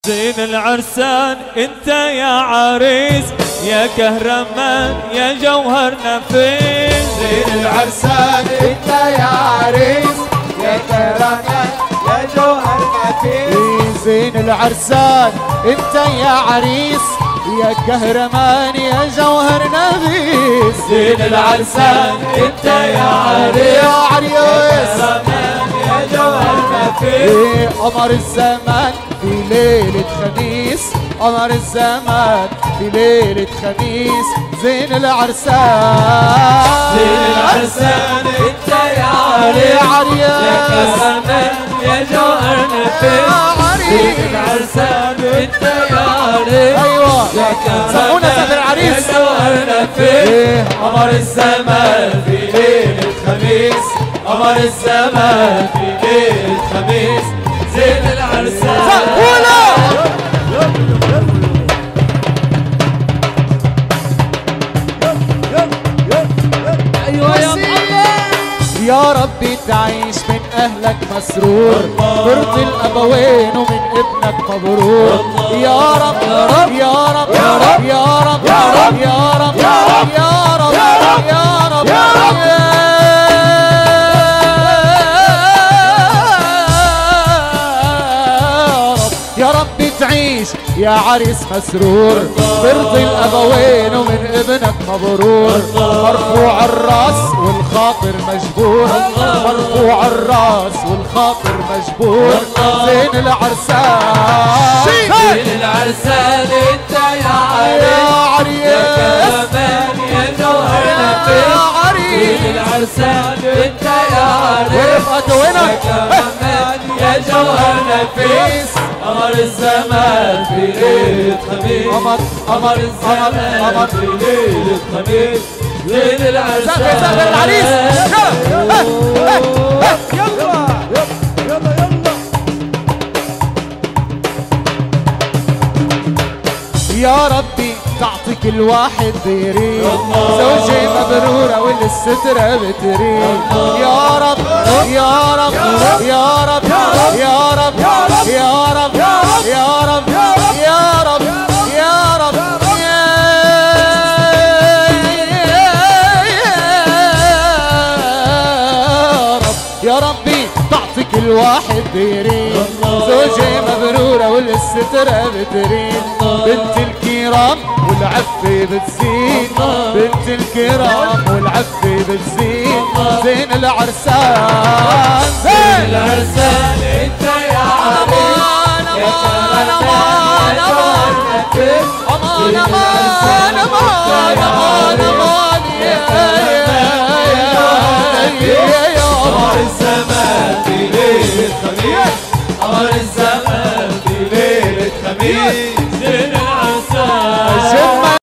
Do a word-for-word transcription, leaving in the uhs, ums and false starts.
زين العرسان انت يا عريس يا كهرمان يا جوهر نفيس. زين العرسان انت يا عريس يا كهرمان يا جوهر نفيس. زين العرسان انت يا عريس يا كهرمان يا جوهر نفيس. زين العرسان انت يا عريس يا عريس يا جوهر نفيس. قمر الزمان في ليلة خميس، قمر الزمان في ليلة خميس. زين العرسان زين العرسان انت يا عريس يا كهرمان يا جوهر نفيس. زين العرسان انت يا عريس ايوه يا سمونا سافر كهرمان عريس يا جوهر نفيس. قمر الزمان في ليلة خميس، قمر الزمان في ليلة خميس. زين العرسان ايوه يا يا ربي تعيش من اهلك مسرور، برضي الابوين ومن ابنك مبرور. يا رب يا رب يا رب يا رب يا رب يا رب يا رب يا رب يا رب تعيش يا عريس مسرور، برضي الابوين ومن ابنك مبرور. مرفوع الراس والخاطر مجبور، مرفوع الراس والخاطر مجبور. زين العرسان زين العرسان انت يا عريس يا يا عريس كهرمان يا جوهر يا نفيس. عريس زين العرسان انت يا عريس وقفت يا وينك كهرمان يا جوهر نفيس. قمر الزمان في ليلة خميس، قمر قمر الزمان قمر في ليلة خميس. زين العرسان سافر سافر العريس يلا يا ربي تعطي كل واحد ديرين، زوجي مبرورة والسترة بترين. يا رب يا رب يا رب يا رب يا رب يا رب يا رب يا رب يا ربي تعطي كل واحد ديرين، زوجي مبرورة والسترة بترين. بنت الكرام والعفة بتزين، بنت الكرام والعفة بتزين. زين العرسان زين العرسان انت يا عريس يا كهرمان يا جوهر نفيس. امان امان امان امان امان يا قمر الزمان في ليلة خميس، قمر الزمان في ليلة خميس.